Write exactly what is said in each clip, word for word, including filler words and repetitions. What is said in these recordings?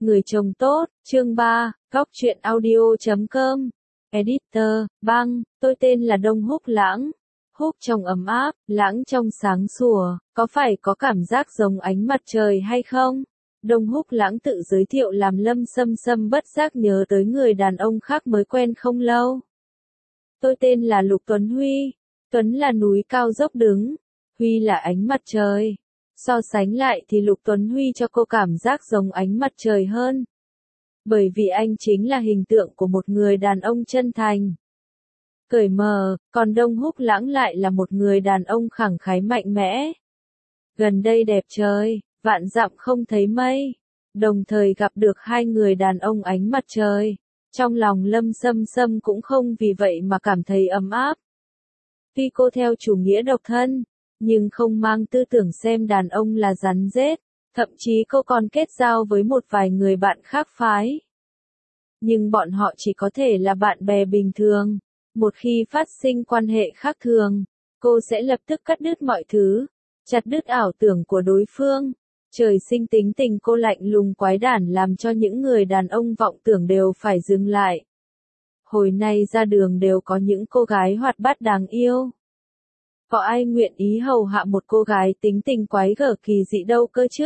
Người chồng tốt, chương ba, góc truyện audio chấm com. Editor, băng, tôi tên là Đông Húc Lãng. Húc trong ấm áp, lãng trong sáng sủa, có phải có cảm giác giống ánh mặt trời hay không? Đông Húc Lãng tự giới thiệu làm Lâm Sâm Sâm bất giác nhớ tới người đàn ông khác mới quen không lâu. Tôi tên là Lục Tuấn Huy. Tuấn là núi cao dốc đứng, Huy là ánh mặt trời. So sánh lại thì Lục Tuấn Huy cho cô cảm giác giống ánh mặt trời hơn. Bởi vì anh chính là hình tượng của một người đàn ông chân thành, cởi mở, còn Đông Húc Lãng lại là một người đàn ông khẳng khái mạnh mẽ. Gần đây đẹp trời, vạn dặm không thấy mây. Đồng thời gặp được hai người đàn ông ánh mặt trời. Trong lòng Lâm Sâm Sâm cũng không vì vậy mà cảm thấy ấm áp. Tuy cô theo chủ nghĩa độc thân, nhưng không mang tư tưởng xem đàn ông là rắn rết, thậm chí cô còn kết giao với một vài người bạn khác phái. Nhưng bọn họ chỉ có thể là bạn bè bình thường, một khi phát sinh quan hệ khác thường, cô sẽ lập tức cắt đứt mọi thứ, chặt đứt ảo tưởng của đối phương. Trời sinh tính tình cô lạnh lùng quái đản làm cho những người đàn ông vọng tưởng đều phải dừng lại. Hồi nay ra đường đều có những cô gái hoạt bát đáng yêu. Có ai nguyện ý hầu hạ một cô gái tính tình quái gở kỳ dị đâu cơ chứ?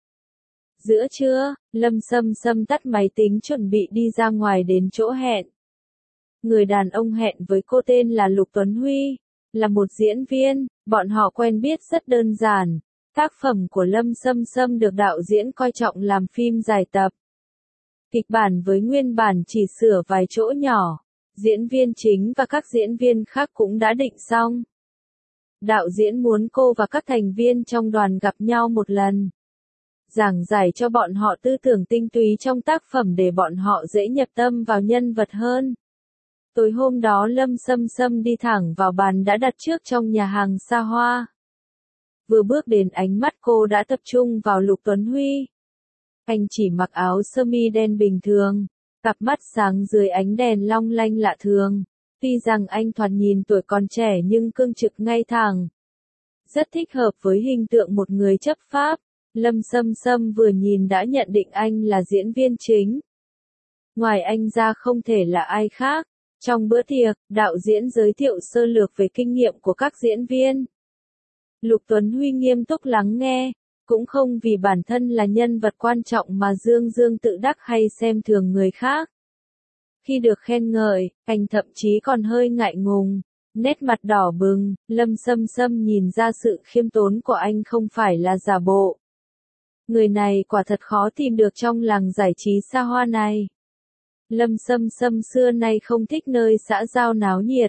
Giữa trưa, Lâm Sâm Sâm tắt máy tính chuẩn bị đi ra ngoài đến chỗ hẹn. Người đàn ông hẹn với cô tên là Lục Tuấn Huy, là một diễn viên, bọn họ quen biết rất đơn giản. Tác phẩm của Lâm Sâm Sâm được đạo diễn coi trọng làm phim dài tập. Kịch bản với nguyên bản chỉ sửa vài chỗ nhỏ, diễn viên chính và các diễn viên khác cũng đã định xong. Đạo diễn muốn cô và các thành viên trong đoàn gặp nhau một lần, giảng giải cho bọn họ tư tưởng tinh túy trong tác phẩm để bọn họ dễ nhập tâm vào nhân vật hơn. Tối hôm đó Lâm Sâm Sâm đi thẳng vào bàn đã đặt trước trong nhà hàng xa hoa. Vừa bước đến ánh mắt cô đã tập trung vào Lục Tuấn Huy. Anh chỉ mặc áo sơ mi đen bình thường, cặp mắt sáng dưới ánh đèn long lanh lạ thường. Tuy rằng anh thoạt nhìn tuổi còn trẻ nhưng cương trực ngay thẳng, rất thích hợp với hình tượng một người chấp pháp. Lâm Sâm Sâm vừa nhìn đã nhận định anh là diễn viên chính. Ngoài anh ra không thể là ai khác. Trong bữa tiệc, đạo diễn giới thiệu sơ lược về kinh nghiệm của các diễn viên. Lục Tuấn Huy nghiêm túc lắng nghe, cũng không vì bản thân là nhân vật quan trọng mà dương dương tự đắc hay xem thường người khác. Khi được khen ngợi, anh thậm chí còn hơi ngại ngùng, nét mặt đỏ bừng. Lâm Sâm Sâm nhìn ra sự khiêm tốn của anh không phải là giả bộ. Người này quả thật khó tìm được trong làng giải trí xa hoa này. Lâm Sâm Sâm xưa nay không thích nơi xã giao náo nhiệt.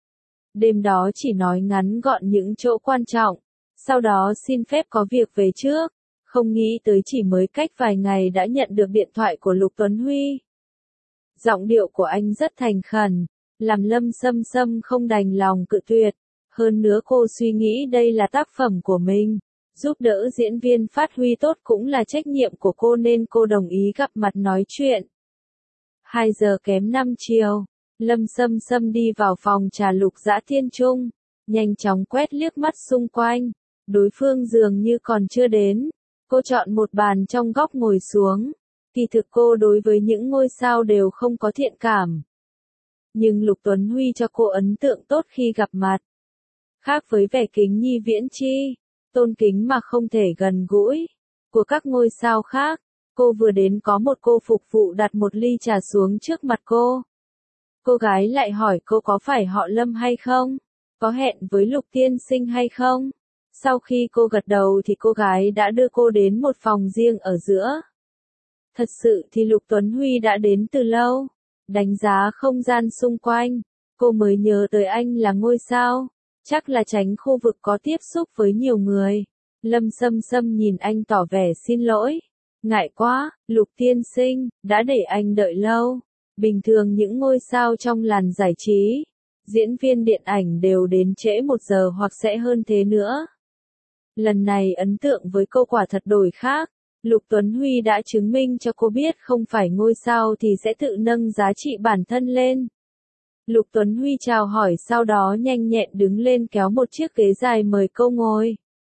Đêm đó chỉ nói ngắn gọn những chỗ quan trọng, sau đó xin phép có việc về trước, không nghĩ tới chỉ mới cách vài ngày đã nhận được điện thoại của Lục Tuấn Huy. Giọng điệu của anh rất thành khẩn, làm Lâm Sâm Sâm không đành lòng cự tuyệt. Hơn nữa cô suy nghĩ đây là tác phẩm của mình, giúp đỡ diễn viên phát huy tốt cũng là trách nhiệm của cô nên cô đồng ý gặp mặt nói chuyện. Hai giờ kém năm chiều, Lâm Sâm Sâm đi vào phòng trà Lục Dã Thiên Trung, nhanh chóng quét liếc mắt xung quanh. Đối phương dường như còn chưa đến. Cô chọn một bàn trong góc ngồi xuống. Kỳ thực cô đối với những ngôi sao đều không có thiện cảm. Nhưng Lục Tuấn Huy cho cô ấn tượng tốt khi gặp mặt. Khác với vẻ kính nhi viễn chi, tôn kính mà không thể gần gũi của các ngôi sao khác, cô vừa đến có một cô phục vụ đặt một ly trà xuống trước mặt cô. Cô gái lại hỏi cô có phải họ Lâm hay không? Có hẹn với Lục tiên sinh hay không? Sau khi cô gật đầu thì cô gái đã đưa cô đến một phòng riêng ở giữa. Thật sự thì Lục Tuấn Huy đã đến từ lâu. Đánh giá không gian xung quanh, cô mới nhớ tới anh là ngôi sao. Chắc là tránh khu vực có tiếp xúc với nhiều người. Lâm Sâm Sâm nhìn anh tỏ vẻ xin lỗi. Ngại quá, Lục tiên sinh, đã để anh đợi lâu. Bình thường những ngôi sao trong làng giải trí, diễn viên điện ảnh đều đến trễ một giờ hoặc sẽ hơn thế nữa. Lần này ấn tượng với cô quả thật đổi khác. Lục Tuấn Huy đã chứng minh cho cô biết không phải ngôi sao thì sẽ tự nâng giá trị bản thân lên. Lục Tuấn Huy chào hỏi sau đó nhanh nhẹn đứng lên kéo một chiếc ghế dài mời cô ngồi.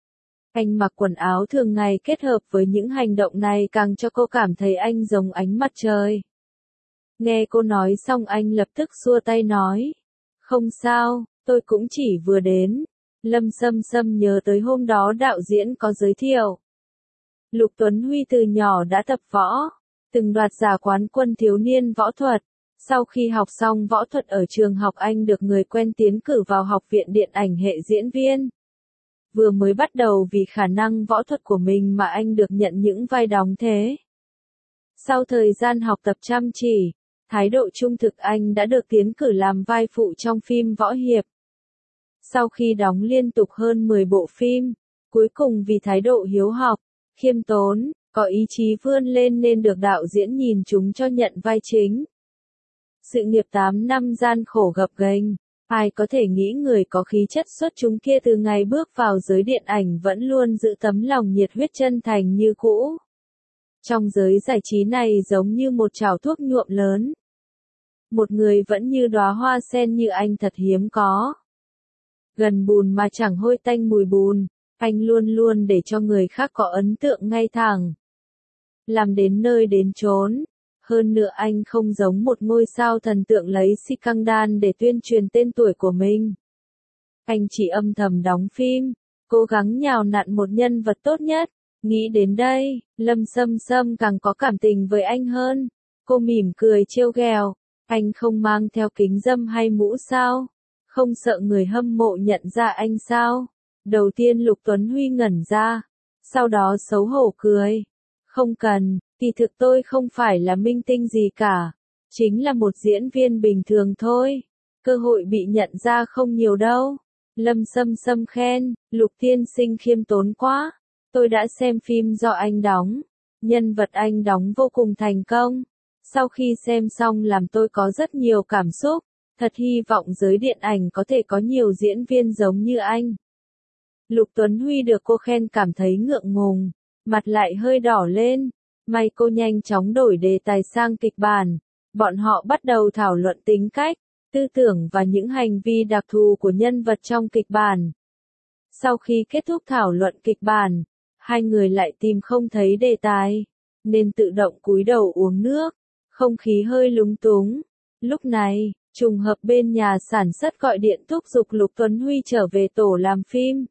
Anh mặc quần áo thường ngày kết hợp với những hành động này càng cho cô cảm thấy anh giống ánh mặt trời. Nghe cô nói xong anh lập tức xua tay nói. Không sao, tôi cũng chỉ vừa đến. Lâm Sâm Sâm nhớ tới hôm đó đạo diễn có giới thiệu. Lục Tuấn Huy từ nhỏ đã tập võ, từng đoạt giải quán quân thiếu niên võ thuật. Sau khi học xong võ thuật ở trường học anh được người quen tiến cử vào học viện điện ảnh hệ diễn viên. Vừa mới bắt đầu vì khả năng võ thuật của mình mà anh được nhận những vai đóng thế. Sau thời gian học tập chăm chỉ, thái độ trung thực anh đã được tiến cử làm vai phụ trong phim võ hiệp. Sau khi đóng liên tục hơn mười bộ phim, cuối cùng vì thái độ hiếu học, khiêm tốn, có ý chí vươn lên nên được đạo diễn nhìn chúng cho nhận vai chính. Sự nghiệp tám năm gian khổ gập ghềnh, ai có thể nghĩ người có khí chất xuất chúng kia từ ngày bước vào giới điện ảnh vẫn luôn giữ tấm lòng nhiệt huyết chân thành như cũ. Trong giới giải trí này giống như một chảo thuốc nhuộm lớn. Một người vẫn như đóa hoa sen như anh thật hiếm có. Gần bùn mà chẳng hôi tanh mùi bùn, anh luôn luôn để cho người khác có ấn tượng ngay thẳng. Làm đến nơi đến chốn. Hơn nữa anh không giống một ngôi sao thần tượng lấy scandal để tuyên truyền tên tuổi của mình. Anh chỉ âm thầm đóng phim, cố gắng nhào nặn một nhân vật tốt nhất. Nghĩ đến đây, Lâm Sâm Sâm càng có cảm tình với anh hơn. Cô mỉm cười trêu ghẹo, anh không mang theo kính râm hay mũ sao? Không sợ người hâm mộ nhận ra anh sao? Đầu tiên Lục Tuấn Huy ngẩn ra, sau đó xấu hổ cười. Không cần, kỳ thực tôi không phải là minh tinh gì cả, chính là một diễn viên bình thường thôi. Cơ hội bị nhận ra không nhiều đâu. Lâm Sâm Sâm khen, Lục tiên sinh khiêm tốn quá. Tôi đã xem phim do anh đóng, nhân vật anh đóng vô cùng thành công. Sau khi xem xong làm tôi có rất nhiều cảm xúc, thật hy vọng giới điện ảnh có thể có nhiều diễn viên giống như anh. Lục Tuấn Huy được cô khen cảm thấy ngượng ngùng, mặt lại hơi đỏ lên. May cô nhanh chóng đổi đề tài sang kịch bản. Bọn họ bắt đầu thảo luận tính cách, tư tưởng và những hành vi đặc thù của nhân vật trong kịch bản. Sau khi kết thúc thảo luận kịch bản, hai người lại tìm không thấy đề tài, nên tự động cúi đầu uống nước, không khí hơi lúng túng. Lúc này, trùng hợp bên nhà sản xuất gọi điện thúc giục Lục Tuấn Huy trở về tổ làm phim.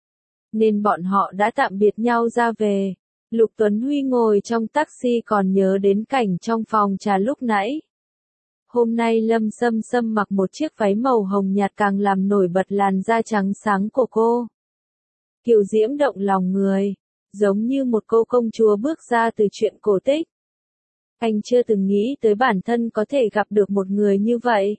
Nên bọn họ đã tạm biệt nhau ra về. Lục Tuấn Huy ngồi trong taxi còn nhớ đến cảnh trong phòng trà lúc nãy. Hôm nay Lâm Sâm Sâm mặc một chiếc váy màu hồng nhạt càng làm nổi bật làn da trắng sáng của cô. Kiều diễm động lòng người, giống như một cô công chúa bước ra từ truyện cổ tích. Anh chưa từng nghĩ tới bản thân có thể gặp được một người như vậy.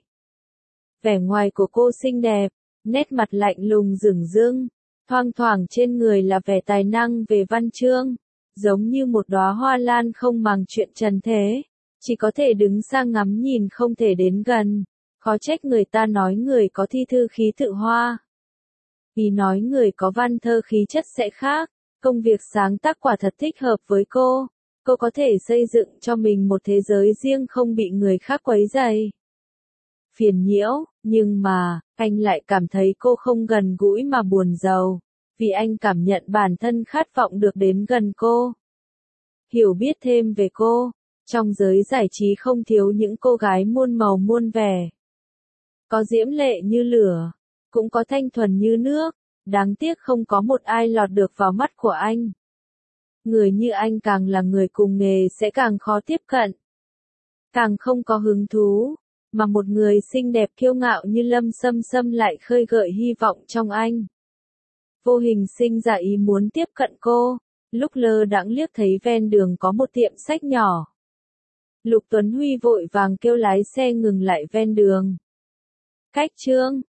Vẻ ngoài của cô xinh đẹp, nét mặt lạnh lùng dửng dưng, thoang thoảng trên người là vẻ tài năng về văn chương. Giống như một đóa hoa lan không màng chuyện trần thế, chỉ có thể đứng xa ngắm nhìn không thể đến gần. Khó trách người ta nói người có thi thư khí tự hoa. Vì nói người có văn thơ khí chất sẽ khác, công việc sáng tác quả thật thích hợp với cô. Cô có thể xây dựng cho mình một thế giới riêng không bị người khác quấy rầy. Phiền nhiễu, nhưng mà, anh lại cảm thấy cô không gần gũi mà buồn rầu. Vì anh cảm nhận bản thân khát vọng được đến gần cô. Hiểu biết thêm về cô, trong giới giải trí không thiếu những cô gái muôn màu muôn vẻ. Có diễm lệ như lửa, cũng có thanh thuần như nước, đáng tiếc không có một ai lọt được vào mắt của anh. Người như anh càng là người cùng nghề sẽ càng khó tiếp cận, càng không có hứng thú, mà một người xinh đẹp kiêu ngạo như Lâm Sâm Sâm lại khơi gợi hy vọng trong anh. Vô hình sinh ra ý muốn tiếp cận cô, lúc lơ đãng liếc thấy ven đường có một tiệm sách nhỏ. Lục Tuấn Huy vội vàng kêu lái xe ngừng lại ven đường. Cách chương